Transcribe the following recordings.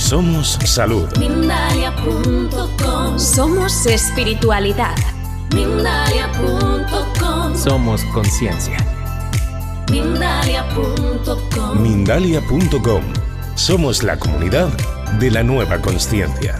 Somos salud. Mindalia.com. Somos espiritualidad. Mindalia.com. Somos conciencia. Mindalia.com. Mindalia.com. Somos la comunidad de la nueva consciencia.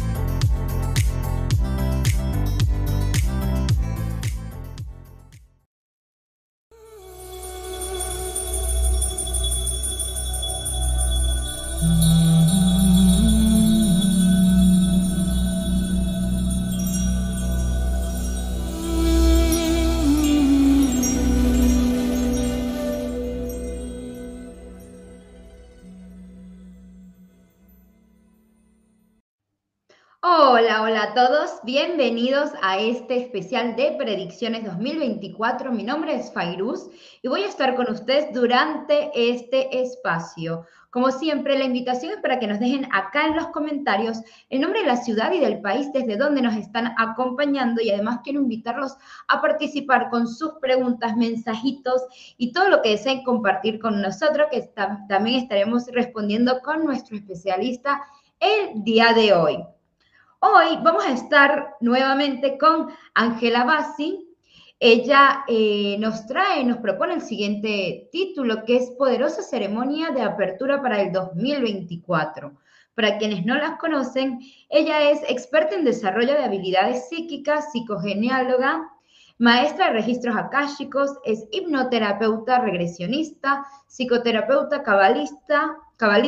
Hola a todos, bienvenidos a este especial de Predicciones 2024. Mi nombre es Fairuz y voy a estar con ustedes durante este espacio. Como siempre, la invitación es para que nos dejen acá en los comentarios el nombre de la ciudad y del país desde donde nos están acompañando, y además quiero invitarlos a participar con sus preguntas, mensajitos y todo lo que deseen compartir con nosotros, que también estaremos respondiendo con nuestro especialista el día de hoy. Hoy vamos a estar nuevamente con Ángela Bassi. Ella nos propone el siguiente título, que es Poderosa Ceremonia de Apertura para el 2024. Para quienes no las conocen, ella es experta en desarrollo de habilidades psíquicas, psicogeneáloga, maestra de registros akáshicos, es hipnoterapeuta regresionista, psicoterapeuta cabalística,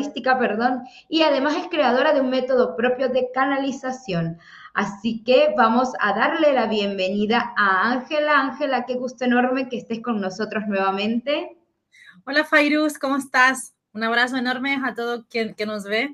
y además es creadora de un método propio de canalización. Así que vamos a darle la bienvenida a Ángela. Ángela, qué gusto enorme que estés con nosotros nuevamente. Hola Fairuz, ¿cómo estás? Un abrazo enorme a todo quien que nos ve.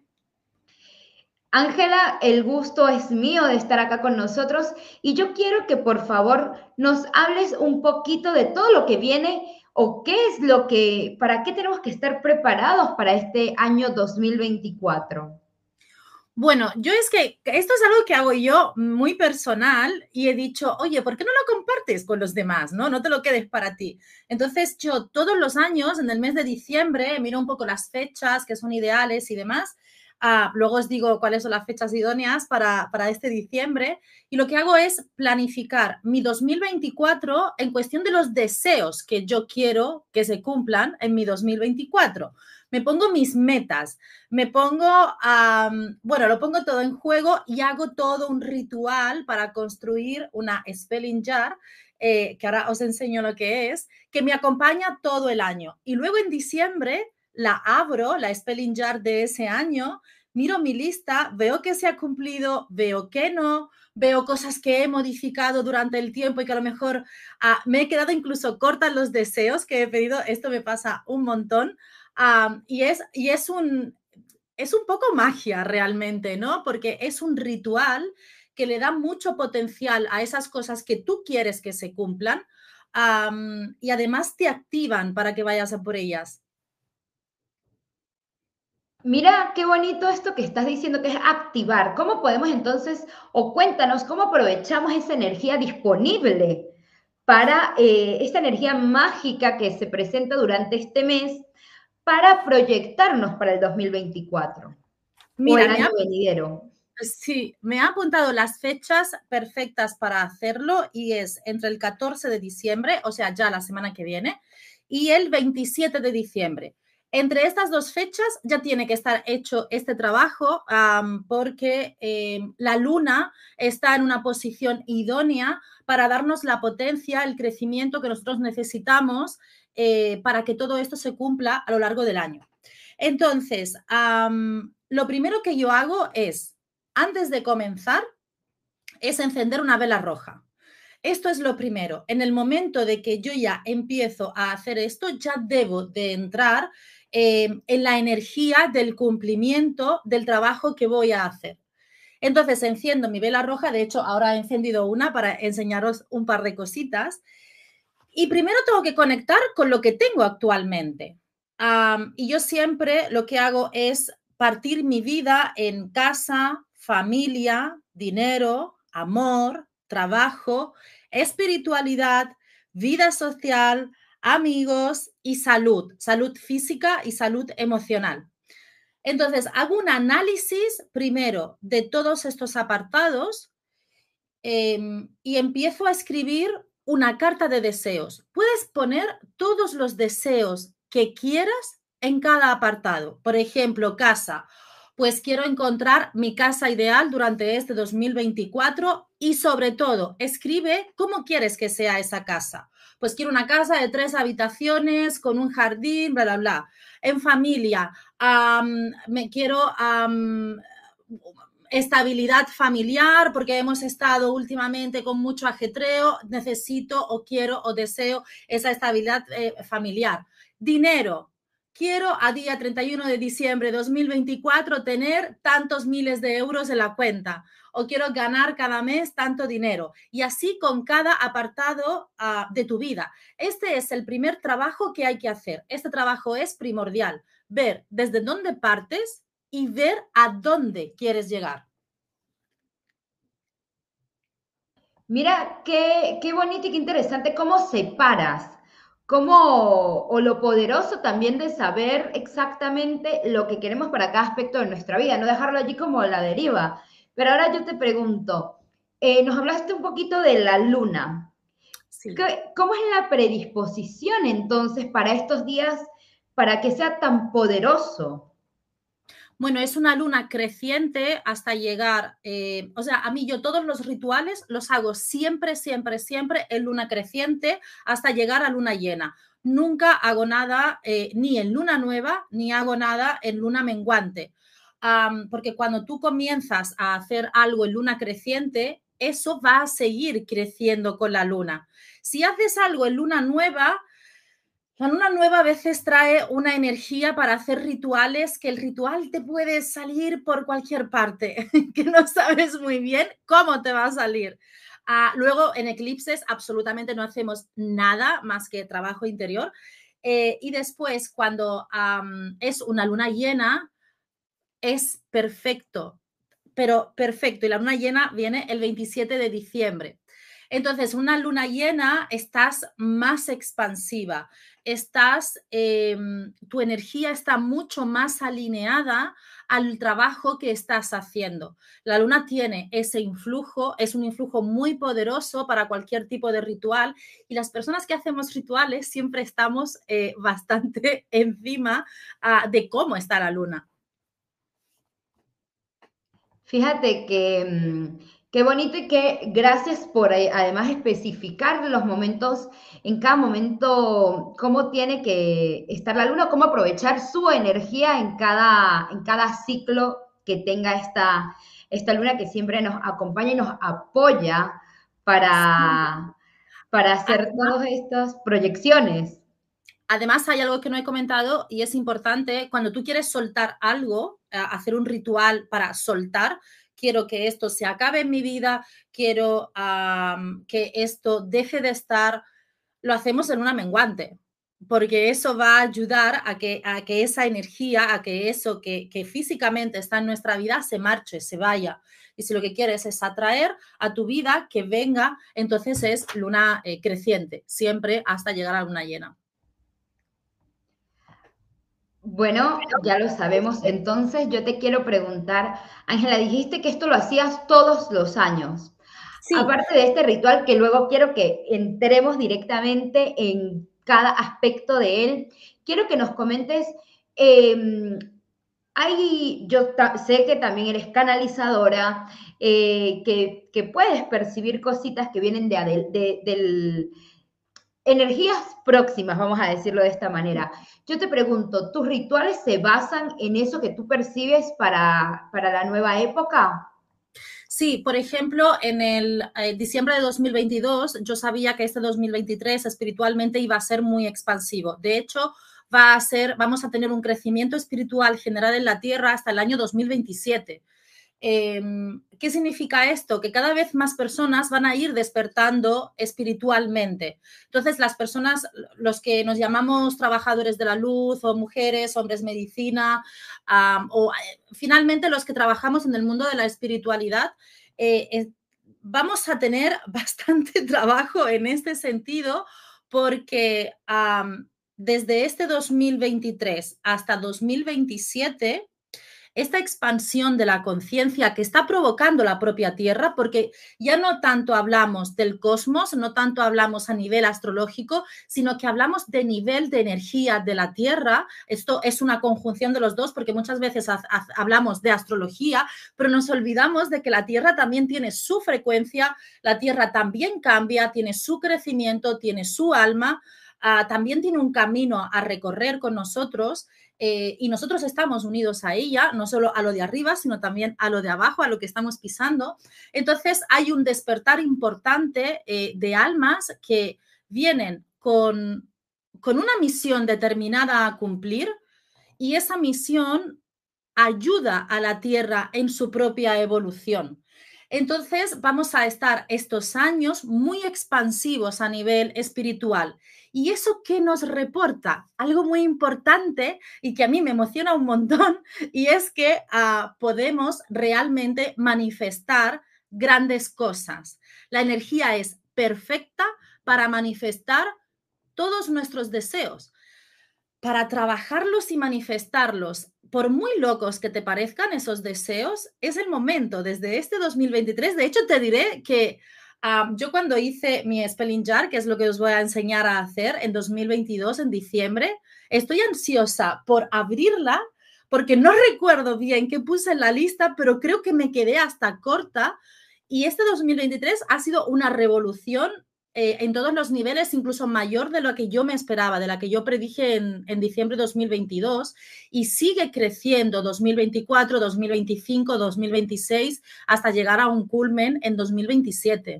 Ángela, el gusto es mío de estar acá con nosotros y yo quiero que por favor nos hables un poquito de todo lo que viene o para qué tenemos que estar preparados para este año 2024. Bueno, yo es que esto es algo que hago yo muy personal y he dicho, oye, ¿por qué no lo compartes con los demás? No te lo quedes para ti. Entonces yo todos los años, en el mes de diciembre, miro un poco las fechas que son ideales y demás. Luego os digo cuáles son las fechas idóneas para este diciembre, y lo que hago es planificar mi 2024 en cuestión de los deseos que yo quiero que se cumplan en mi 2024. Me pongo mis metas, lo pongo todo en juego y hago todo un ritual para construir una spelling jar, que ahora os enseño lo que es, que me acompaña todo el año. Y luego en diciembre la abro, la spelling jar de ese año, miro mi lista, veo que se ha cumplido, veo que no, veo cosas que he modificado durante el tiempo y que a lo mejor me he quedado incluso corta en los deseos que he pedido. Esto me pasa un montón. Y es un poco magia realmente, ¿no? Porque es un ritual que le da mucho potencial a esas cosas que tú quieres que se cumplan, y además te activan para que vayas a por ellas. Mira qué bonito esto que estás diciendo, que es activar. ¿Cómo podemos entonces, o cuéntanos, cómo aprovechamos esa energía disponible para esta energía mágica que se presenta durante este mes para proyectarnos para el 2024 o el año venidero? Sí, me ha apuntado las fechas perfectas para hacerlo y es entre el 14 de diciembre, o sea, ya la semana que viene, y el 27 de diciembre. Entre estas dos fechas ya tiene que estar hecho este trabajo, porque la luna está en una posición idónea para darnos la potencia, el crecimiento que nosotros necesitamos para que todo esto se cumpla a lo largo del año. Entonces, lo primero que yo hago es, antes de comenzar, es encender una vela roja. Esto es lo primero. En el momento de que yo ya empiezo a hacer esto, ya debo de entrar en la energía del cumplimiento del trabajo que voy a hacer. Entonces enciendo mi vela roja. De hecho, ahora he encendido una para enseñaros un par de cositas. Y primero tengo que conectar con lo que tengo actualmente. Y yo siempre lo que hago es partir mi vida en casa, familia, dinero, amor, trabajo, espiritualidad, vida social, amigos y salud física y salud emocional. Entonces, hago un análisis primero de todos estos apartados y empiezo a escribir una carta de deseos. Puedes poner todos los deseos que quieras en cada apartado. Por ejemplo, casa. Pues quiero encontrar mi casa ideal durante este 2024 y sobre todo, escribe cómo quieres que sea esa casa. Pues quiero una casa de 3 habitaciones con un jardín, bla, bla, bla. En familia, me quiero estabilidad familiar porque hemos estado últimamente con mucho ajetreo, necesito o quiero o deseo esa estabilidad familiar. Dinero. Quiero a día 31 de diciembre de 2024 tener tantos miles de euros en la cuenta o quiero ganar cada mes tanto dinero y así con cada apartado de tu vida. Este es el primer trabajo que hay que hacer. Este trabajo es primordial. Ver desde dónde partes y ver a dónde quieres llegar. Mira, qué bonito y qué interesante cómo separas, o lo poderoso también de saber exactamente lo que queremos para cada aspecto de nuestra vida, no dejarlo allí como a la deriva. Pero ahora yo te pregunto, nos hablaste un poquito de la luna. Sí. ¿Cómo es la predisposición entonces para estos días para que sea tan poderoso? Bueno, es una luna creciente hasta llegar, o sea, a mí yo todos los rituales los hago siempre, siempre, siempre en luna creciente hasta llegar a luna llena. Nunca hago nada ni en luna nueva, ni hago nada en luna menguante. Porque cuando tú comienzas a hacer algo en luna creciente, eso va a seguir creciendo con la luna. Si haces algo en luna nueva, la luna nueva a veces trae una energía para hacer rituales que el ritual te puede salir por cualquier parte, que no sabes muy bien cómo te va a salir. Luego, en eclipses absolutamente no hacemos nada más que trabajo interior. Y después, cuando es una luna llena, es perfecto, pero perfecto. Y la luna llena viene el 27 de diciembre. Entonces, una luna llena, estás más expansiva, tu energía está mucho más alineada al trabajo que estás haciendo. La luna tiene ese influjo, es un influjo muy poderoso para cualquier tipo de ritual y las personas que hacemos rituales siempre estamos bastante encima de cómo está la luna. Fíjate que qué bonito y que gracias por además especificar los momentos, en cada momento, cómo tiene que estar la luna, cómo aprovechar su energía en cada ciclo que tenga esta luna que siempre nos acompaña y nos apoya para, para hacer todas estas proyecciones. Además, hay algo que no he comentado y es importante, cuando tú quieres soltar algo, hacer un ritual para soltar, quiero que esto se acabe en mi vida, quiero que esto deje de estar, lo hacemos en una menguante, porque eso va a ayudar a que esa energía, a que eso que físicamente está en nuestra vida se marche, se vaya. Y si lo que quieres es atraer a tu vida que venga, entonces es luna creciente, siempre hasta llegar a luna llena. Bueno, ya lo sabemos. Entonces, yo te quiero preguntar, Ángela, dijiste que esto lo hacías todos los años. Sí, Aparte de este ritual, que luego quiero que entremos directamente en cada aspecto de él, quiero que nos comentes, eh, sé que también eres canalizadora, que puedes percibir cositas que vienen del energías próximas, vamos a decirlo de esta manera. Yo te pregunto, ¿tus rituales se basan en eso que tú percibes para la nueva época? sí, por ejemplo, en el diciembre de 2022, yo sabía que este 2023 espiritualmente iba a ser muy expansivo. De hecho, vamos a tener un crecimiento espiritual general en la Tierra hasta el año 2027. ¿Qué significa esto? Que cada vez más personas van a ir despertando espiritualmente. Entonces, las personas, los que nos llamamos trabajadores de la luz o mujeres, hombres medicina, finalmente los que trabajamos en el mundo de la espiritualidad, vamos a tener bastante trabajo en este sentido porque desde este 2023 hasta 2027 esta expansión de la conciencia que está provocando la propia Tierra, porque ya no tanto hablamos del cosmos, no tanto hablamos a nivel astrológico, sino que hablamos de nivel de energía de la Tierra. Esto es una conjunción de los dos, porque muchas veces hablamos de astrología, pero nos olvidamos de que la Tierra también tiene su frecuencia, la Tierra también cambia, tiene su crecimiento, tiene su alma, también tiene un camino a recorrer con nosotros. Y nosotros estamos unidos a ella, no solo a lo de arriba, sino también a lo de abajo, a lo que estamos pisando. Entonces hay un despertar importante de almas que vienen con una misión determinada a cumplir, y esa misión ayuda a la Tierra en su propia evolución. Entonces vamos a estar estos años muy expansivos a nivel espiritual. ¿Y eso qué nos reporta? Algo muy importante y que a mí me emociona un montón, y es que podemos realmente manifestar grandes cosas. La energía es perfecta para manifestar todos nuestros deseos. Para trabajarlos y manifestarlos, por muy locos que te parezcan esos deseos, es el momento, desde este 2023. De hecho, te diré que yo cuando hice mi Spelling Jar, que es lo que os voy a enseñar a hacer en 2022, en diciembre, estoy ansiosa por abrirla, porque no recuerdo bien qué puse en la lista, pero creo que me quedé hasta corta. Y este 2023 ha sido una revolución en todos los niveles, incluso mayor de lo que yo me esperaba, de la que yo predije en diciembre de 2022, y sigue creciendo 2024, 2025, 2026, hasta llegar a un culmen en 2027.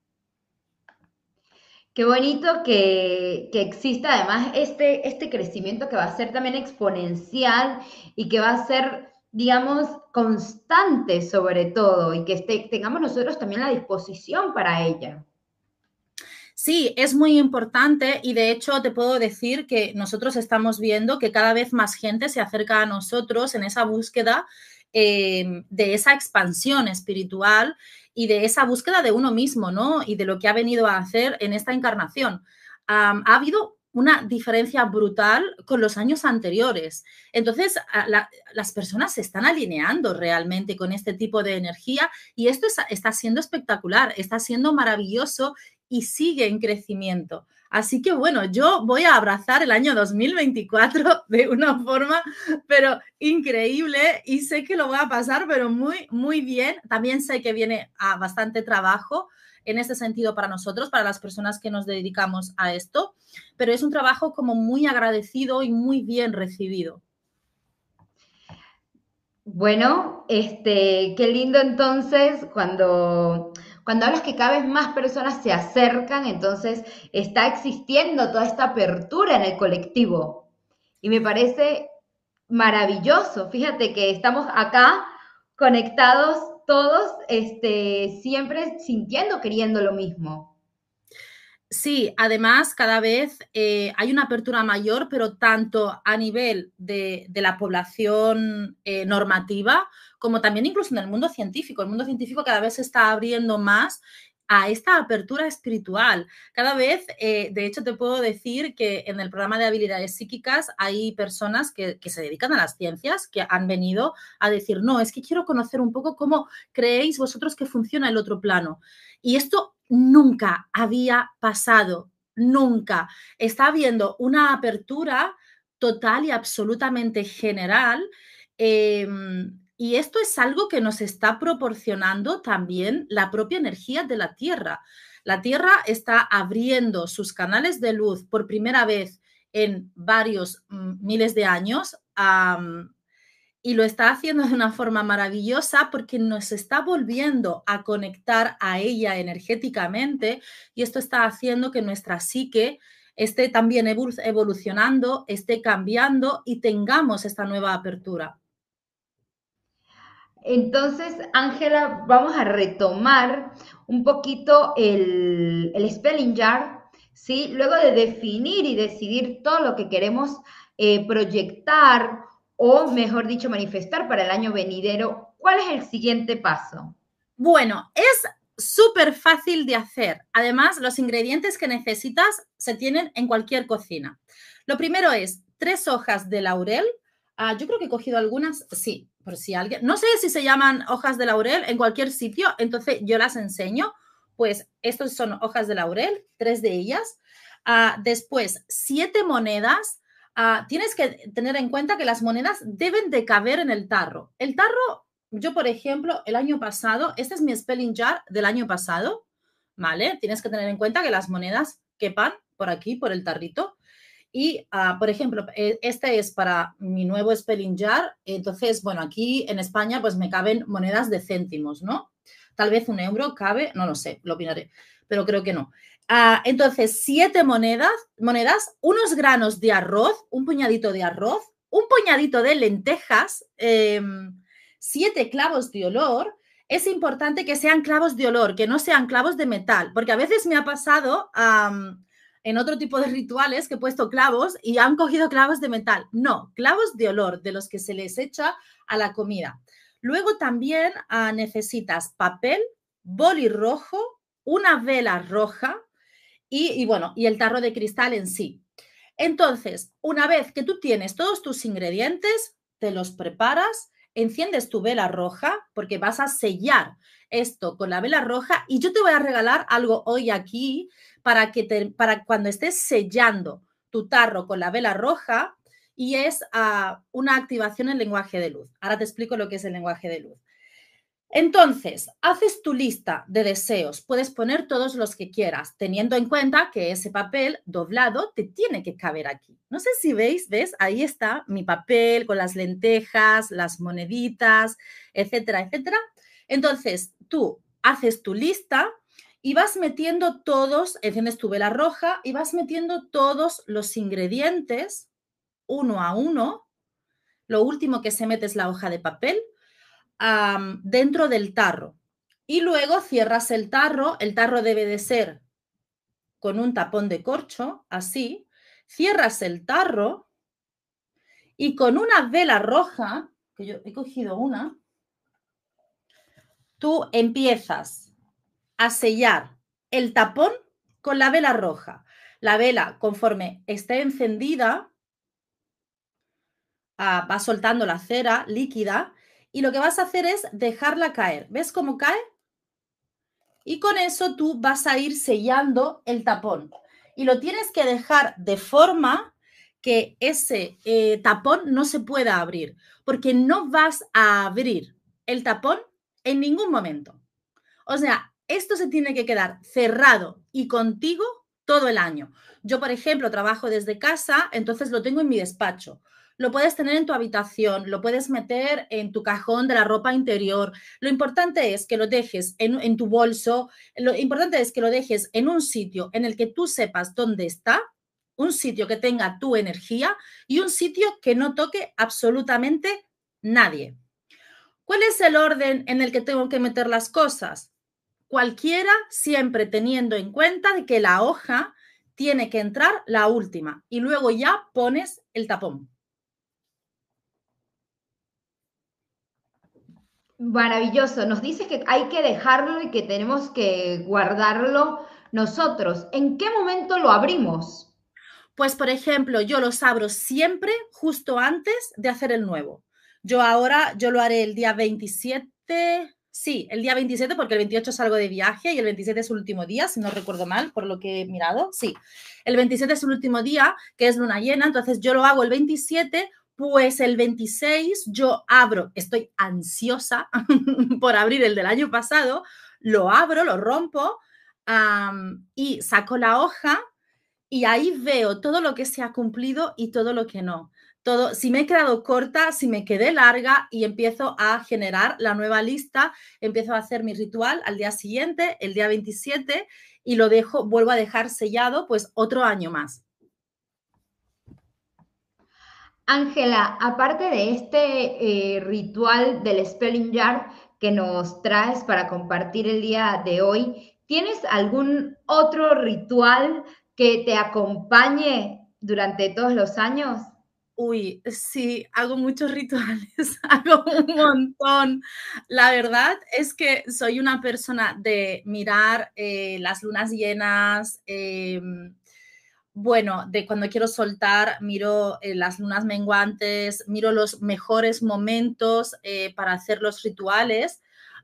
Qué bonito que exista además este crecimiento que va a ser también exponencial y que va a ser, digamos, constante sobre todo, y que tengamos nosotros también la disposición para ella. Sí, es muy importante, y de hecho te puedo decir que nosotros estamos viendo que cada vez más gente se acerca a nosotros en esa búsqueda de esa expansión espiritual y de esa búsqueda de uno mismo, ¿no? Y de lo que ha venido a hacer en esta encarnación. Ha habido una diferencia brutal con los años anteriores. Entonces, las personas se están alineando realmente con este tipo de energía, y esto está siendo espectacular, está siendo maravilloso y sigue en crecimiento. Así que bueno, yo voy a abrazar el año 2024 de una forma, pero increíble, y sé que lo voy a pasar, pero muy, muy bien. También sé que viene a bastante trabajo en ese sentido para nosotros, para las personas que nos dedicamos a esto, pero es un trabajo como muy agradecido y muy bien recibido. Bueno, qué lindo entonces cuando hablas que cada vez más personas se acercan, entonces está existiendo toda esta apertura en el colectivo. Y me parece maravilloso. Fíjate que estamos acá conectados todos, siempre sintiendo, queriendo lo mismo. Sí, además cada vez hay una apertura mayor, pero tanto a nivel de la población normativa, como también incluso en el mundo científico. El mundo científico cada vez se está abriendo más a esta apertura espiritual. Cada vez, de hecho, te puedo decir que en el programa de habilidades psíquicas hay personas que se dedican a las ciencias, que han venido a decir, no, es que quiero conocer un poco cómo creéis vosotros que funciona el otro plano. Y esto nunca había pasado, nunca. Está habiendo una apertura total y absolutamente general. Y esto es algo que nos está proporcionando también la propia energía de la Tierra. La Tierra está abriendo sus canales de luz por primera vez en varios miles de años, y lo está haciendo de una forma maravillosa porque nos está volviendo a conectar a ella energéticamente, y esto está haciendo que nuestra psique esté también evolucionando, esté cambiando y tengamos esta nueva apertura. Entonces, Ángela, vamos a retomar un poquito el Spelling Jar, ¿sí? Luego de definir y decidir todo lo que queremos proyectar, o mejor dicho, manifestar para el año venidero, ¿cuál es el siguiente paso? Bueno, es súper fácil de hacer. Además, los ingredientes que necesitas se tienen en cualquier cocina. Lo primero es 3 hojas de laurel. Yo creo que he cogido algunas, sí, por si alguien, no sé si se llaman hojas de laurel en cualquier sitio, entonces yo las enseño. Pues estos son hojas de laurel, 3 de ellas. Después, 7 monedas. Tienes que tener en cuenta que las monedas deben de caber en el tarro. El tarro, yo por ejemplo, el año pasado, este es mi spelling jar del año pasado, ¿vale? Tienes que tener en cuenta que las monedas quepan por aquí, por el tarrito. Y, por ejemplo, este es para mi nuevo spelling jar. Entonces, bueno, aquí en España pues me caben monedas de céntimos, ¿no? Tal vez 1 euro cabe, no lo sé, lo opinaré, pero creo que no. Entonces, 7 monedas, unos granos de arroz, un puñadito de arroz, un puñadito de lentejas, 7 clavos de olor. Es importante que sean clavos de olor, que no sean clavos de metal, porque a veces me ha pasado en otro tipo de rituales que he puesto clavos y han cogido clavos de metal. No, clavos de olor, de los que se les echa a la comida. Luego también necesitas papel, boli rojo, una vela roja y el tarro de cristal en sí. Entonces, una vez que tú tienes todos tus ingredientes, te los preparas, enciendes tu vela roja porque vas a sellar esto con la vela roja y yo te voy a regalar algo hoy aquí para cuando estés sellando tu tarro con la vela roja, y es una activación en lenguaje de luz. Ahora te explico lo que es el lenguaje de luz. Entonces, haces tu lista de deseos, puedes poner todos los que quieras, teniendo en cuenta que ese papel doblado te tiene que caber aquí. No sé si ¿ves? Ahí está mi papel con las lentejas, las moneditas, etcétera, etcétera. Entonces, tú haces tu lista y vas metiendo todos, enciendes tu vela roja y vas metiendo todos los ingredientes uno a uno. Lo último que se mete es la hoja de papel dentro del tarro. Y luego cierras el tarro. El tarro debe de ser con un tapón de corcho, así. Cierras el tarro y con una vela roja, que yo he cogido una, tú empiezas a sellar el tapón con la vela roja. La vela, conforme esté encendida, va soltando la cera líquida y lo que vas a hacer es dejarla caer. ¿Ves cómo cae? Y con eso tú vas a ir sellando el tapón. Y lo tienes que dejar de forma que ese tapón no se pueda abrir, porque no vas a abrir el tapón en ningún momento. O sea, esto se tiene que quedar cerrado y contigo todo el año. Yo, por ejemplo, trabajo desde casa, entonces lo tengo en mi despacho. Lo puedes tener en tu habitación, lo puedes meter en tu cajón de la ropa interior. Lo importante es que lo dejes en tu bolso. Lo importante es que lo dejes en un sitio en el que tú sepas dónde está, un sitio que tenga tu energía y un sitio que no toque absolutamente nadie. ¿Cuál es el orden en el que tengo que meter las cosas? Cualquiera, siempre teniendo en cuenta de que la hoja tiene que entrar la última y luego ya pones el tapón. Maravilloso. Nos dices que hay que dejarlo y que tenemos que guardarlo nosotros. ¿En qué momento lo abrimos? Pues, por ejemplo, yo los abro siempre justo antes de hacer el nuevo. Yo lo haré el día 27, sí, el día 27 porque el 28 salgo de viaje y el 27 es el último día, si no recuerdo mal, por lo que he mirado, sí. El 27 es el último día, que es luna llena, entonces yo lo hago el 27, pues el 26 yo abro, estoy ansiosa por abrir el del año pasado, lo abro, lo rompo y saco la hoja. Y ahí veo todo lo que se ha cumplido y todo lo que no. Todo, si me he quedado corta, si me quedé larga y empiezo a generar la nueva lista, empiezo a hacer mi ritual al día siguiente, el día 27, y lo dejo, vuelvo a dejar sellado pues otro año más. Ángela, aparte de este ritual del Spelling Jar que nos traes para compartir el día de hoy, ¿tienes algún otro ritual que te acompañe durante todos los años? Uy, sí, hago muchos rituales, hago un montón. La verdad es que soy una persona de mirar las lunas llenas, Bueno, de cuando quiero soltar, miro las lunas menguantes, miro los mejores momentos para hacer los rituales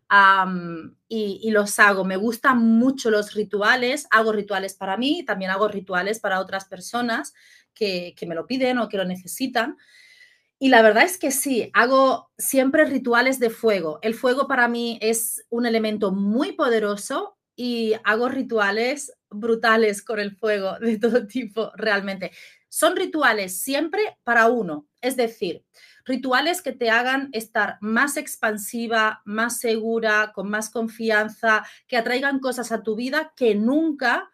y los hago. Me gustan mucho los rituales, hago rituales para mí, también hago rituales para otras personas que me lo piden o que lo necesitan. Y la verdad es que sí, hago siempre rituales de fuego. El fuego para mí es un elemento muy poderoso y hago rituales brutales con el fuego de todo tipo, realmente. Son rituales siempre para uno, es decir, rituales que te hagan estar más expansiva, más segura, con más confianza, que atraigan cosas a tu vida que nunca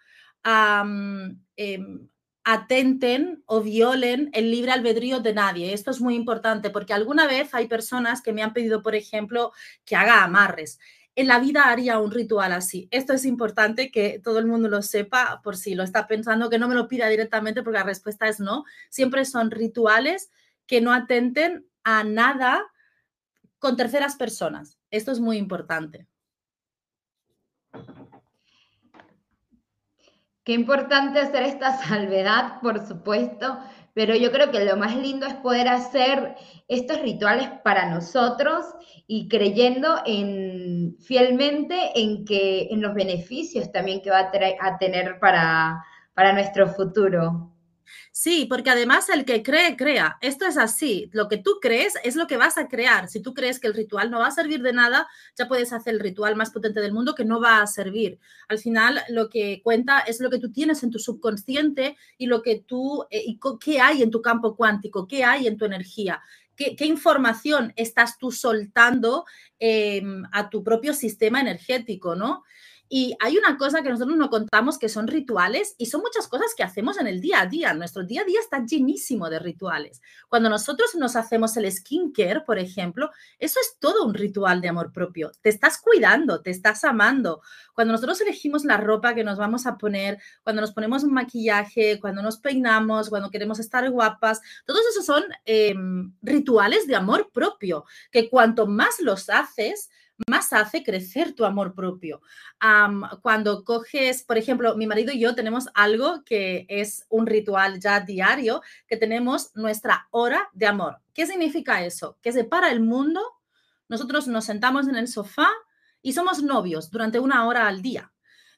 atenten o violen el libre albedrío de nadie. Esto es muy importante porque alguna vez hay personas que me han pedido, por ejemplo, que haga amarres. En la vida haría un ritual así. Esto es importante que todo el mundo lo sepa por si lo está pensando, que no me lo pida directamente porque la respuesta es no. Siempre son rituales que no atenten a nada con terceras personas. Esto es muy importante. Qué importante hacer esta salvedad, por supuesto, pero yo creo que lo más lindo es poder hacer estos rituales para nosotros y creyendo fielmente en los beneficios también que va a tener para nuestro futuro. Sí, porque además el que cree, crea. Esto es así. Lo que tú crees es lo que vas a crear. Si tú crees que el ritual no va a servir de nada, ya puedes hacer el ritual más potente del mundo que no va a servir. Al final, lo que cuenta es lo que tú tienes en tu subconsciente y lo que qué hay en tu campo cuántico, qué hay en tu energía. ¿Qué información estás tú soltando a tu propio sistema energético, ¿no? Y hay una cosa que nosotros no contamos que son rituales y son muchas cosas que hacemos en el día a día. Nuestro día a día está llenísimo de rituales. Cuando nosotros nos hacemos el skincare, por ejemplo, eso es todo un ritual de amor propio. Te estás cuidando, te estás amando. Cuando nosotros elegimos la ropa que nos vamos a poner, cuando nos ponemos un maquillaje, cuando nos peinamos, cuando queremos estar guapas, todos esos son rituales de amor propio, que cuanto más los haces, más hace crecer tu amor propio. Cuando coges, por ejemplo, mi marido y yo tenemos algo que es un ritual ya diario, que tenemos nuestra hora de amor. ¿Qué significa eso? Que se para el mundo, nosotros nos sentamos en el sofá y somos novios durante 1 hora al día.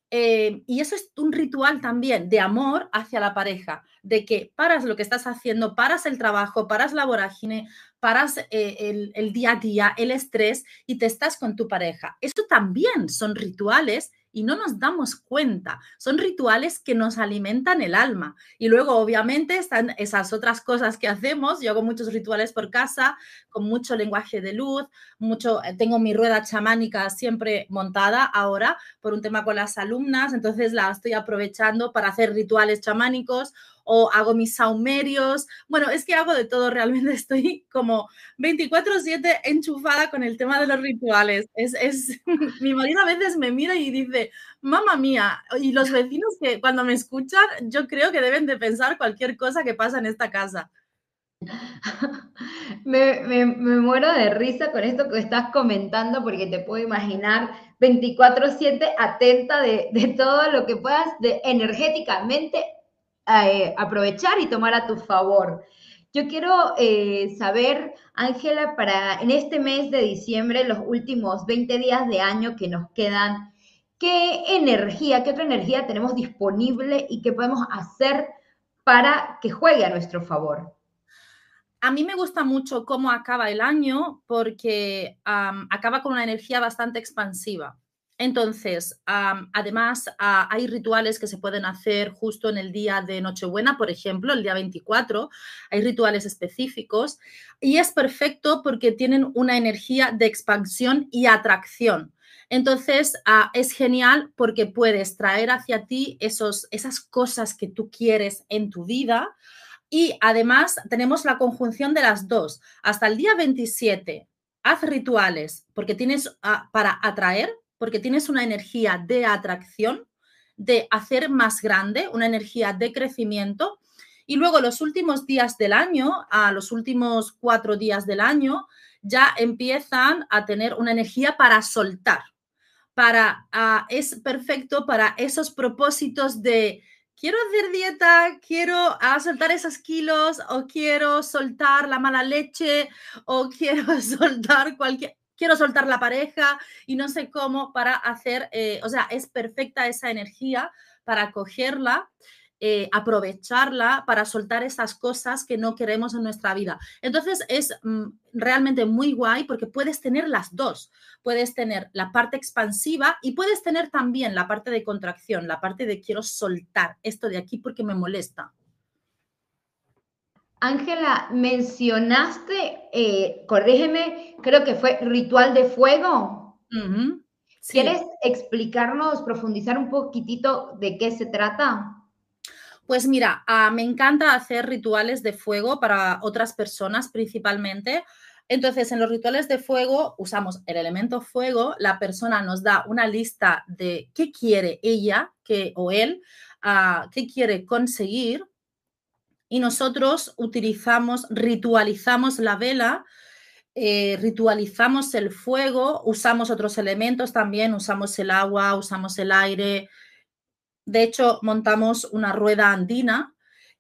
Y eso es un ritual también de amor hacia la pareja, de que paras lo que estás haciendo, paras el trabajo, paras la vorágine, paras el día a día, el estrés y te estás con tu pareja. Eso también son rituales y no nos damos cuenta. Son rituales que nos alimentan el alma. Y luego, obviamente, están esas otras cosas que hacemos. Yo hago muchos rituales por casa, con mucho lenguaje de luz, tengo mi rueda chamánica siempre montada ahora por un tema con las alumnas, entonces la estoy aprovechando para hacer rituales chamánicos o hago mis saumerios. Bueno, es que hago de todo, realmente estoy como 24/7 enchufada con el tema de los rituales. Mi marido a veces me mira y dice, mamma mía, y los vecinos que cuando me escuchan, yo creo que deben de pensar cualquier cosa que pasa en esta casa. Me muero de risa con esto que estás comentando porque te puedo imaginar 24/7 atenta de todo lo que puedas energéticamente aprovechar y tomar a tu favor. Yo quiero saber, Ángela, en este mes de diciembre, los últimos 20 días de año que nos quedan, qué otra energía tenemos disponible y qué podemos hacer para que juegue a nuestro favor. A mí me gusta mucho cómo acaba el año porque acaba con una energía bastante expansiva. Entonces, además, hay rituales que se pueden hacer justo en el día de Nochebuena, por ejemplo, el día 24. Hay rituales específicos y es perfecto porque tienen una energía de expansión y atracción. Entonces, es genial porque puedes traer hacia ti esas cosas que tú quieres en tu vida. Y además tenemos la conjunción de las dos. Hasta el día 27, haz rituales porque tienes para atraer, porque tienes una energía de atracción, de hacer más grande, una energía de crecimiento. Y luego los últimos días del año, los últimos 4 días del año, ya empiezan a tener una energía para soltar. Es perfecto para esos propósitos de quiero hacer dieta, quiero soltar esos kilos, o quiero soltar la mala leche, o quiero soltar quiero soltar la pareja y no sé cómo para hacer, o sea, es perfecta esa energía para cogerla, aprovecharla para soltar esas cosas que no queremos en nuestra vida. Entonces es realmente muy guay porque puedes tener las dos. Puedes tener la parte expansiva y puedes tener también la parte de contracción, la parte de quiero soltar esto de aquí porque me molesta. Ángela, mencionaste, corrígeme, creo que fue ritual de fuego. Sí. ¿Quieres explicarnos, profundizar un poquitito de qué se trata? Pues mira, me encanta hacer rituales de fuego para otras personas principalmente. Entonces, en los rituales de fuego usamos el elemento fuego, la persona nos da una lista de qué quiere ella o él, qué quiere conseguir y nosotros ritualizamos la vela, ritualizamos el fuego, usamos otros elementos también, usamos el agua, usamos el aire. De hecho, montamos una rueda andina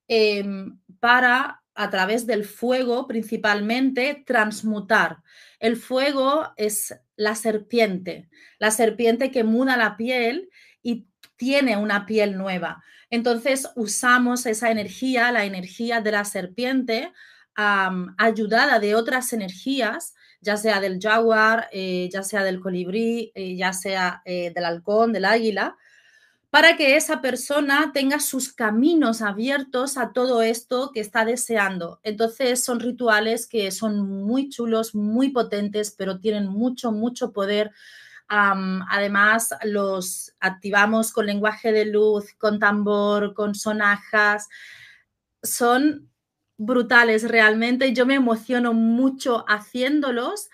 para, a través del fuego principalmente, transmutar. El fuego es la serpiente que muda la piel y tiene una piel nueva. Entonces, usamos esa energía, la energía de la serpiente, ayudada de otras energías, ya sea del jaguar, ya sea del colibrí, ya sea del halcón, del águila, para que esa persona tenga sus caminos abiertos a todo esto que está deseando. Entonces son rituales que son muy chulos, muy potentes, pero tienen mucho, mucho poder. Además, los activamos con lenguaje de luz, con tambor, con sonajas. Son brutales realmente. Yo me emociono mucho haciéndolos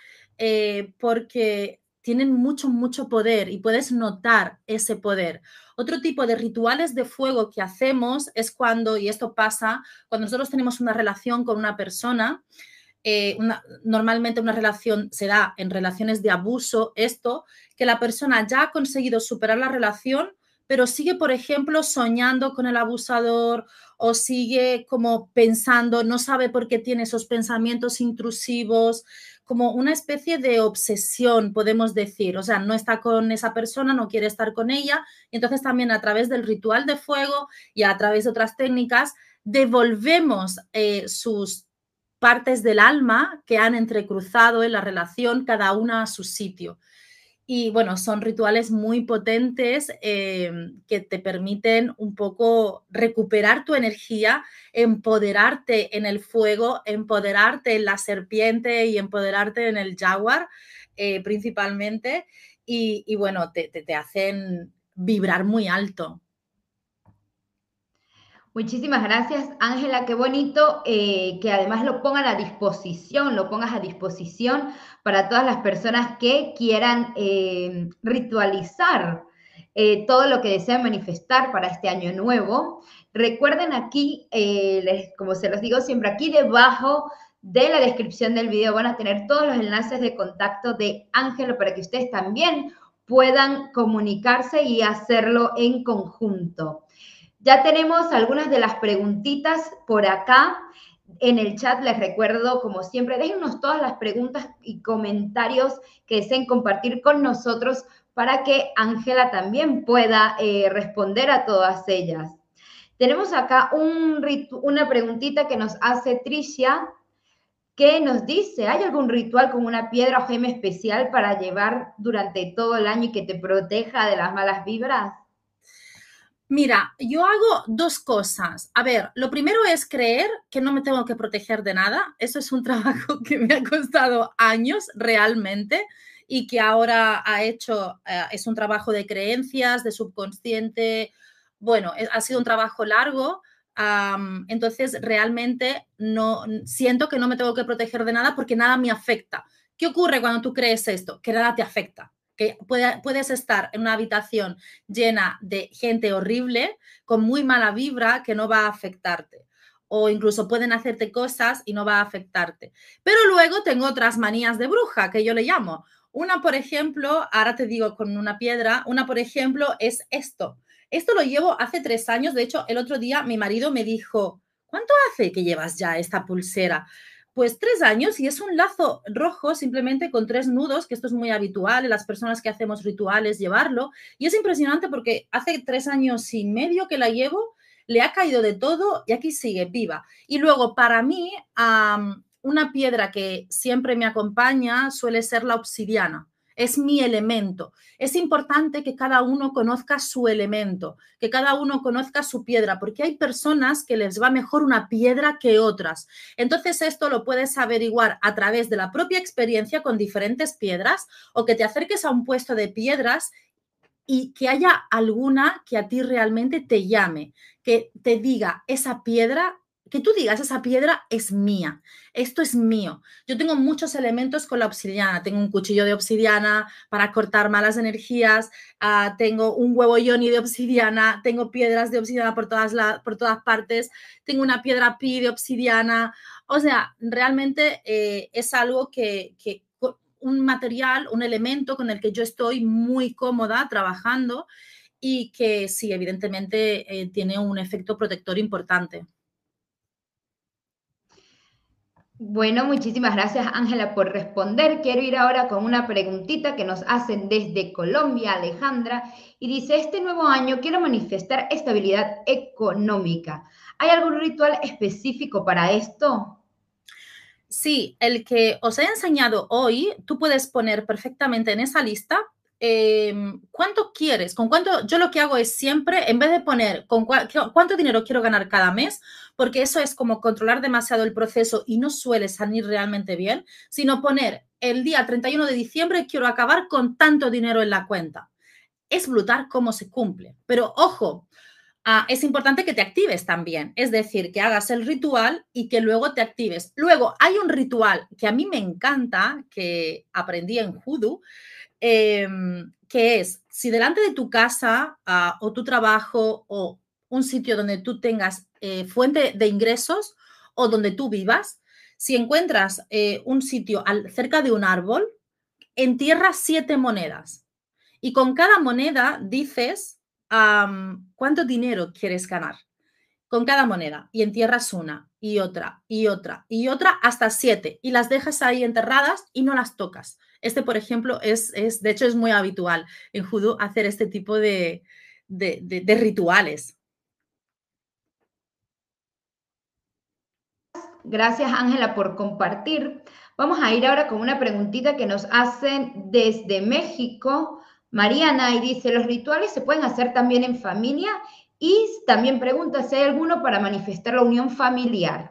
porque tienen mucho, mucho poder y puedes notar ese poder. Otro tipo de rituales de fuego que hacemos es cuando, y esto pasa, cuando nosotros tenemos una relación con una persona, normalmente una relación se da en relaciones de abuso, que la persona ya ha conseguido superar la relación, pero sigue, por ejemplo, soñando con el abusador o sigue como pensando, no sabe por qué tiene esos pensamientos intrusivos, como una especie de obsesión, podemos decir. O sea, no está con esa persona, no quiere estar con ella. Y entonces también a través del ritual de fuego y a través de otras técnicas, devolvemos sus partes del alma que han entrecruzado en la relación, cada una a su sitio. Y bueno, son rituales muy potentes que te permiten un poco recuperar tu energía, empoderarte en el fuego, empoderarte en la serpiente y empoderarte en el jaguar principalmente. Y bueno, te hacen vibrar muy alto. Muchísimas gracias, Ángela. Qué bonito que además lo pongas a disposición para todas las personas que quieran ritualizar todo lo que desean manifestar para este año nuevo. Recuerden aquí, como se los digo siempre, aquí debajo de la descripción del video van a tener todos los enlaces de contacto de Ángela para que ustedes también puedan comunicarse y hacerlo en conjunto. Ya tenemos algunas de las preguntitas por acá en el chat. Les recuerdo, como siempre, déjennos todas las preguntas y comentarios que deseen compartir con nosotros para que Ángela también pueda responder a todas ellas. Tenemos acá una preguntita que nos hace Tricia, que nos dice, ¿hay algún ritual con una piedra o gema especial para llevar durante todo el año y que te proteja de las malas vibras? Mira, yo hago dos cosas. A ver, lo primero es creer que no me tengo que proteger de nada. Eso es un trabajo que me ha costado años realmente y que ahora es un trabajo de creencias, de subconsciente. Bueno, ha sido un trabajo largo. Entonces, realmente no siento que no me tengo que proteger de nada porque nada me afecta. ¿Qué ocurre cuando tú crees esto? Que nada te afecta. Que puedes estar en una habitación llena de gente horrible, con muy mala vibra, que no va a afectarte. O incluso pueden hacerte cosas y no va a afectarte. Pero luego tengo otras manías de bruja, que yo le llamo. Una, por ejemplo, ahora te digo con una piedra, una, por ejemplo, es esto. Esto lo llevo hace 3 años. De hecho, el otro día mi marido me dijo, ¿cuánto hace que llevas ya esta pulsera? Pues 3 años y es un lazo rojo simplemente con 3 nudos, que esto es muy habitual en las personas que hacemos rituales llevarlo. Y es impresionante porque hace 3 años y medio que la llevo, le ha caído de todo y aquí sigue viva. Y luego para mí, una piedra que siempre me acompaña suele ser la obsidiana. Es mi elemento. Es importante que cada uno conozca su elemento, que cada uno conozca su piedra, porque hay personas que les va mejor una piedra que otras. Entonces esto lo puedes averiguar a través de la propia experiencia con diferentes piedras o que te acerques a un puesto de piedras y que haya alguna que a ti realmente te llame, que te diga esa piedra, que tú digas esa piedra es mía, esto es mío. Yo tengo muchos elementos con la obsidiana, tengo un cuchillo de obsidiana para cortar malas energías, tengo un huevo yoni de obsidiana, tengo piedras de obsidiana por todas partes, tengo una piedra pi de obsidiana, o sea, realmente es algo que un material, un elemento con el que yo estoy muy cómoda trabajando y que sí, evidentemente tiene un efecto protector importante. Bueno, muchísimas gracias Ángela por responder. Quiero ir ahora con una preguntita que nos hacen desde Colombia, Alejandra, y dice, este nuevo año quiero manifestar estabilidad económica. ¿Hay algún ritual específico para esto? Sí, el que os he enseñado hoy, tú puedes poner perfectamente en esa lista cuánto quieres, con cuánto, yo lo que hago es siempre, en vez de poner cuánto dinero quiero ganar cada mes, porque eso es como controlar demasiado el proceso y no suele salir realmente bien, sino poner el día 31 de diciembre quiero acabar con tanto dinero en la cuenta. Es brutal cómo se cumple, pero ojo, es importante que te actives también, es decir, que hagas el ritual y que luego te actives. Luego, hay un ritual que a mí me encanta, que aprendí en Hoodoo, que es, si delante de tu casa o tu trabajo o un sitio donde tú tengas fuente de ingresos o donde tú vivas, si encuentras un sitio cerca de un árbol, entierras 7 monedas y con cada moneda dices cuánto dinero quieres ganar con cada moneda y entierras una y otra y otra y otra hasta 7 y las dejas ahí enterradas y no las tocas. Este, por ejemplo, de hecho es muy habitual en Hoodoo hacer este tipo de rituales. Gracias Ángela por compartir. Vamos a ir ahora con una preguntita que nos hacen desde México, Mariana, y dice, ¿los rituales se pueden hacer también en familia? Y también pregunta si hay alguno para manifestar la unión familiar.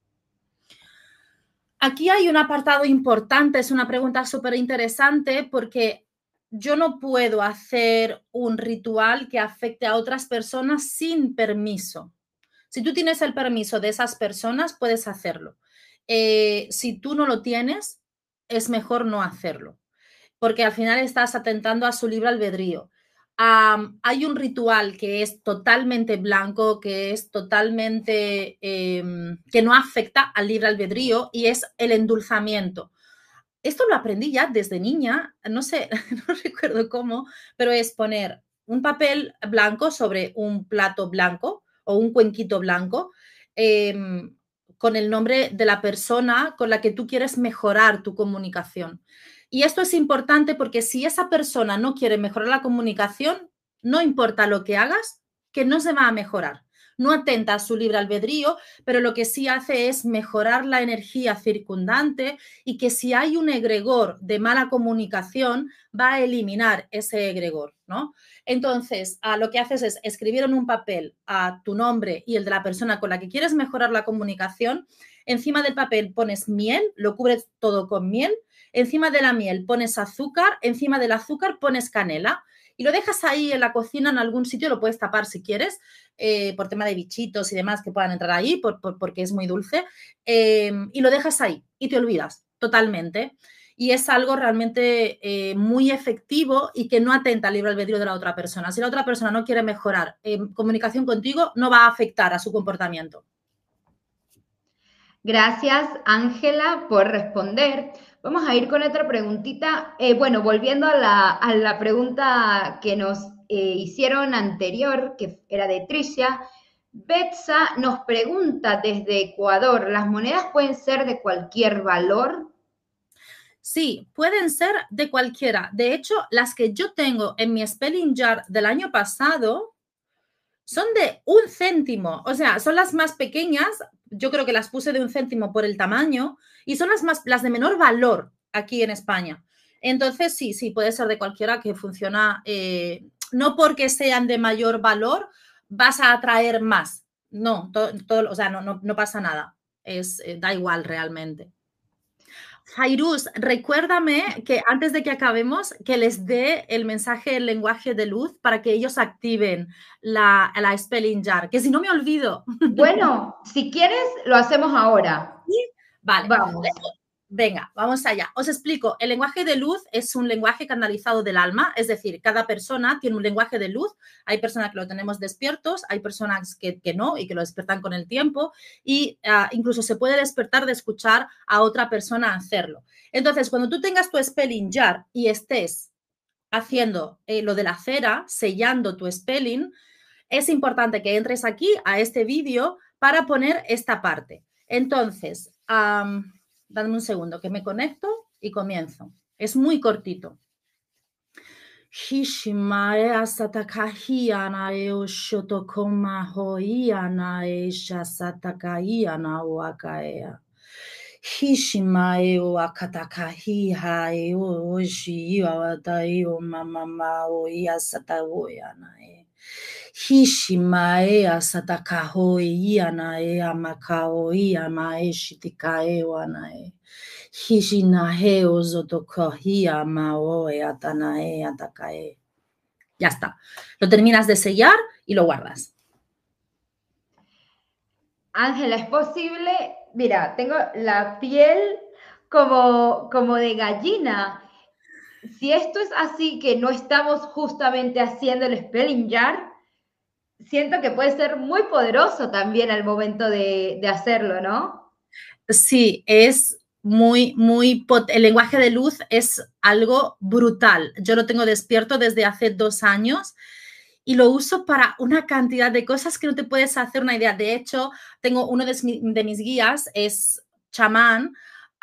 Aquí hay un apartado importante, es una pregunta súper interesante porque yo no puedo hacer un ritual que afecte a otras personas sin permiso. Si tú tienes el permiso de esas personas, puedes hacerlo. Si tú no lo tienes, es mejor no hacerlo, porque al final estás atentando a su libre albedrío. Hay un ritual que es totalmente blanco, que es totalmente, que no afecta al libre albedrío y es el endulzamiento. Esto lo aprendí ya desde niña, no sé, no recuerdo cómo, pero es poner un papel blanco sobre un plato blanco o un cuenquito blanco con el nombre de la persona con la que tú quieres mejorar tu comunicación. Y esto es importante porque si esa persona no quiere mejorar la comunicación, no importa lo que hagas, que no se va a mejorar. No atenta a su libre albedrío, pero lo que sí hace es mejorar la energía circundante y que si hay un egregor de mala comunicación, va a eliminar ese egregor, ¿no? Entonces, lo que haces es escribir en un papel tu nombre y el de la persona con la que quieres mejorar la comunicación. Encima del papel pones miel, lo cubres todo con miel. Encima de la miel pones azúcar, encima del azúcar pones canela y lo dejas ahí en la cocina en algún sitio, lo puedes tapar si quieres, por tema de bichitos y demás que puedan entrar ahí, porque es muy dulce, y lo dejas ahí y te olvidas totalmente. Y es algo realmente muy efectivo y que no atenta al libre albedrío de la otra persona. Si la otra persona no quiere mejorar comunicación contigo, no va a afectar a su comportamiento. Gracias, Ángela, por responder. Vamos a ir con otra preguntita. Bueno, volviendo a la pregunta que nos hicieron anterior, que era de Tricia. Betsa nos pregunta desde Ecuador, ¿las monedas pueden ser de cualquier valor? Sí, pueden ser de cualquiera. De hecho, las que yo tengo en mi Spelling Jar del año pasado son de 1 céntimo. O sea, son las más pequeñas. Yo creo que las puse de 1 céntimo por el tamaño y son las de menor valor aquí en España. Entonces, sí, puede ser de cualquiera, que funciona. No porque sean de mayor valor vas a atraer más. No, o sea, no pasa nada. Da igual realmente. Fairuz, recuérdame que antes de que acabemos, que les dé el mensaje, el lenguaje de luz para que ellos activen la Spelling Jar, que si no me olvido. Bueno, si quieres, lo hacemos ahora. ¿Sí? Vale. Vamos. Venga, vamos allá. Os explico. El lenguaje de luz es un lenguaje canalizado del alma, es decir, cada persona tiene un lenguaje de luz. Hay personas que lo tenemos despiertos, hay personas que no y que lo despiertan con el tiempo y incluso se puede despertar de escuchar a otra persona hacerlo. Entonces, cuando tú tengas tu Spelling Jar y estés haciendo lo de la cera, sellando tu spelling, es importante que entres aquí a este vídeo para poner esta parte. Entonces, dadme un segundo que me conecto y comienzo. Es muy cortito. Hishimae satakahia e oshotokoma hoiana e shasatakahia wakaea. Hishimae o akatakahiha e oshi awatai o mamama o yasataoyana e. Hishimae asatakaho iana e amakao iama e shitikae wana e. Hishinahe ozotokohia mao e atanae atakae. Ya está. Lo terminas de sellar y lo guardas. Ángela, ¿es posible? Mira, tengo la piel como de gallina. Si esto es así, que no estamos justamente haciendo el Spelling Jar, siento que puede ser muy poderoso también al momento de hacerlo, ¿no? Sí, es el lenguaje de luz es algo brutal. Yo lo tengo despierto desde hace 2 años y lo uso para una cantidad de cosas que no te puedes hacer una idea. De hecho, tengo uno de mis guías, es chamán,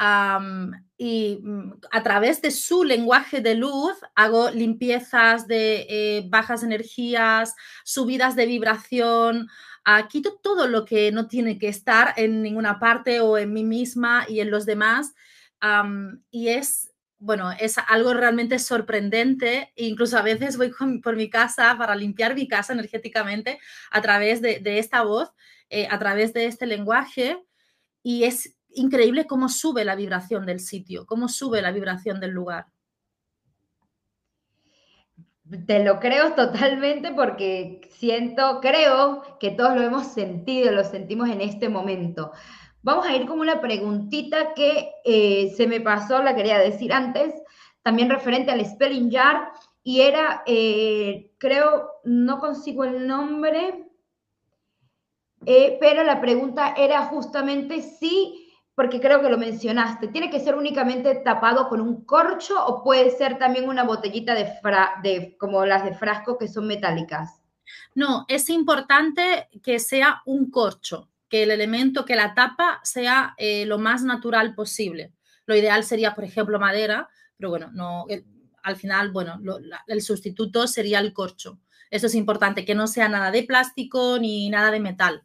y a través de su lenguaje de luz hago limpiezas de bajas energías, subidas de vibración, quito todo lo que no tiene que estar en ninguna parte o en mí misma y en los demás. Y es algo realmente sorprendente. Incluso a veces voy por mi casa para limpiar mi casa energéticamente a través de esta voz, a través de este lenguaje, y es increíble cómo sube la vibración del sitio, cómo sube la vibración del lugar. Te lo creo totalmente porque creo que todos lo hemos sentido, lo sentimos en este momento. Vamos a ir con una preguntita que se me pasó, la quería decir antes, también referente al Spelling Jar, y era, creo, no consigo el nombre, pero la pregunta era justamente si, porque creo que lo mencionaste, ¿tiene que ser únicamente tapado con un corcho o puede ser también una botellita como las de frasco que son metálicas? No, es importante que sea un corcho, que el elemento, que la tapa sea lo más natural posible. Lo ideal sería, por ejemplo, madera, pero bueno, no, al final, el sustituto sería el corcho. Eso es importante, que no sea nada de plástico ni nada de metal.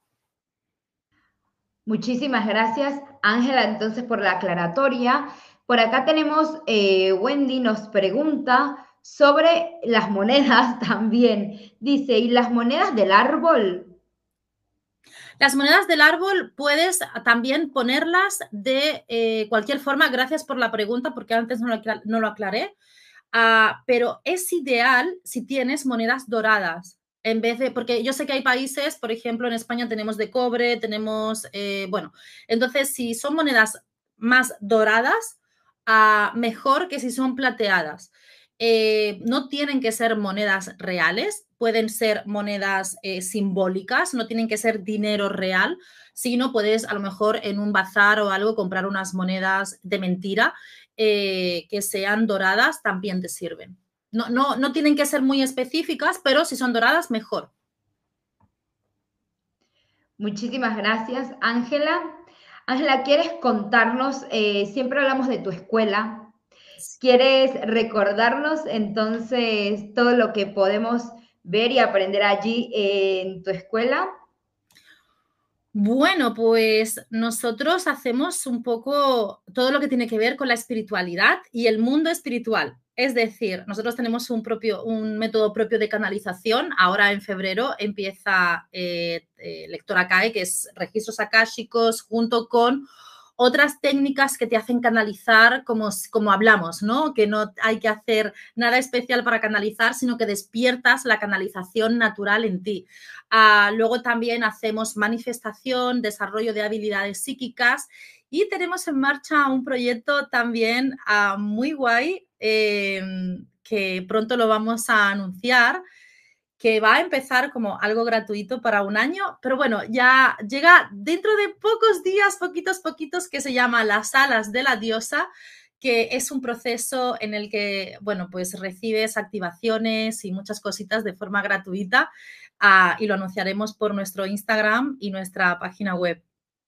Muchísimas gracias, Ángela, entonces por la aclaratoria. Por acá tenemos, Wendy nos pregunta sobre las monedas también. Dice, ¿y las monedas del árbol? Las monedas del árbol puedes también ponerlas de cualquier forma. Gracias por la pregunta, porque antes no lo aclaré. Pero es ideal si tienes monedas doradas. En vez de, porque yo sé que hay países, por ejemplo, en España tenemos de cobre, tenemos, entonces si son monedas más doradas, mejor que si son plateadas. No tienen que ser monedas reales, pueden ser monedas simbólicas, no tienen que ser dinero real, sino puedes a lo mejor en un bazar o algo comprar unas monedas de mentira que sean doradas, también te sirven. No tienen que ser muy específicas, pero si son doradas, mejor. Muchísimas gracias, Ángela. Ángela, ¿quieres contarnos? Siempre hablamos de tu escuela. ¿Quieres recordarnos entonces todo lo que podemos ver y aprender allí en tu escuela? Bueno, pues nosotros hacemos un poco todo lo que tiene que ver con la espiritualidad y el mundo espiritual. Es decir, nosotros tenemos un método propio de canalización. Ahora en febrero empieza Lectora CAE, que es registros akáshicos, junto con otras técnicas que te hacen canalizar como hablamos, ¿no? Que no hay que hacer nada especial para canalizar, sino que despiertas la canalización natural en ti. Luego también hacemos manifestación, desarrollo de habilidades psíquicas y tenemos en marcha un proyecto también muy guay que pronto lo vamos a anunciar, que va a empezar como algo gratuito para un año, pero bueno, ya llega dentro de pocos días, poquitos, que se llama Las Alas de la Diosa, que es un proceso en el que, bueno, pues recibes activaciones y muchas cositas de forma gratuita y lo anunciaremos por nuestro Instagram y nuestra página web.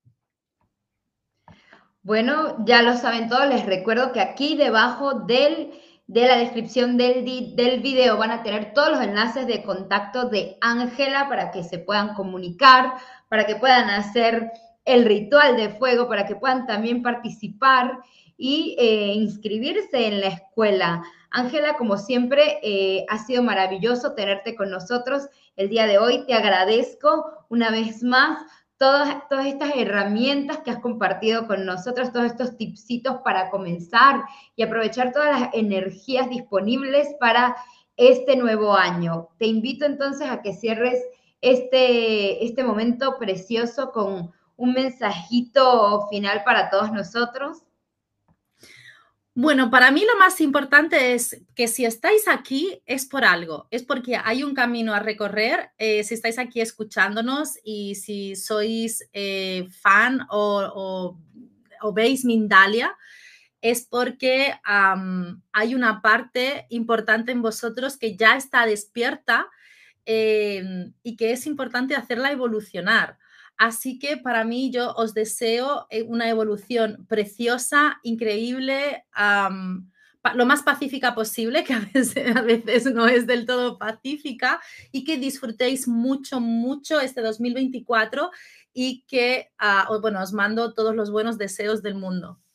Bueno, ya lo saben todos, les recuerdo que aquí debajo de la descripción del video van a tener todos los enlaces de contacto de Ángela para que se puedan comunicar, para que puedan hacer el ritual de fuego, para que puedan también participar y inscribirse en la escuela. Ángela, como siempre, ha sido maravilloso tenerte con nosotros el día de hoy. Te agradezco una vez más todas estas herramientas que has compartido con nosotros, todos estos tipsitos para comenzar y aprovechar todas las energías disponibles para este nuevo año. Te invito entonces a que cierres este momento precioso con un mensajito final para todos nosotros. Bueno, para mí lo más importante es que si estáis aquí es por algo, es porque hay un camino a recorrer. Si estáis aquí escuchándonos y si sois fan o veis Mindalia, es porque hay una parte importante en vosotros que ya está despierta y que es importante hacerla evolucionar. Así que para mí yo os deseo una evolución preciosa, increíble, lo más pacífica posible, que a veces no es del todo pacífica, y que disfrutéis mucho, mucho este 2024 y que, bueno, os mando todos los buenos deseos del mundo.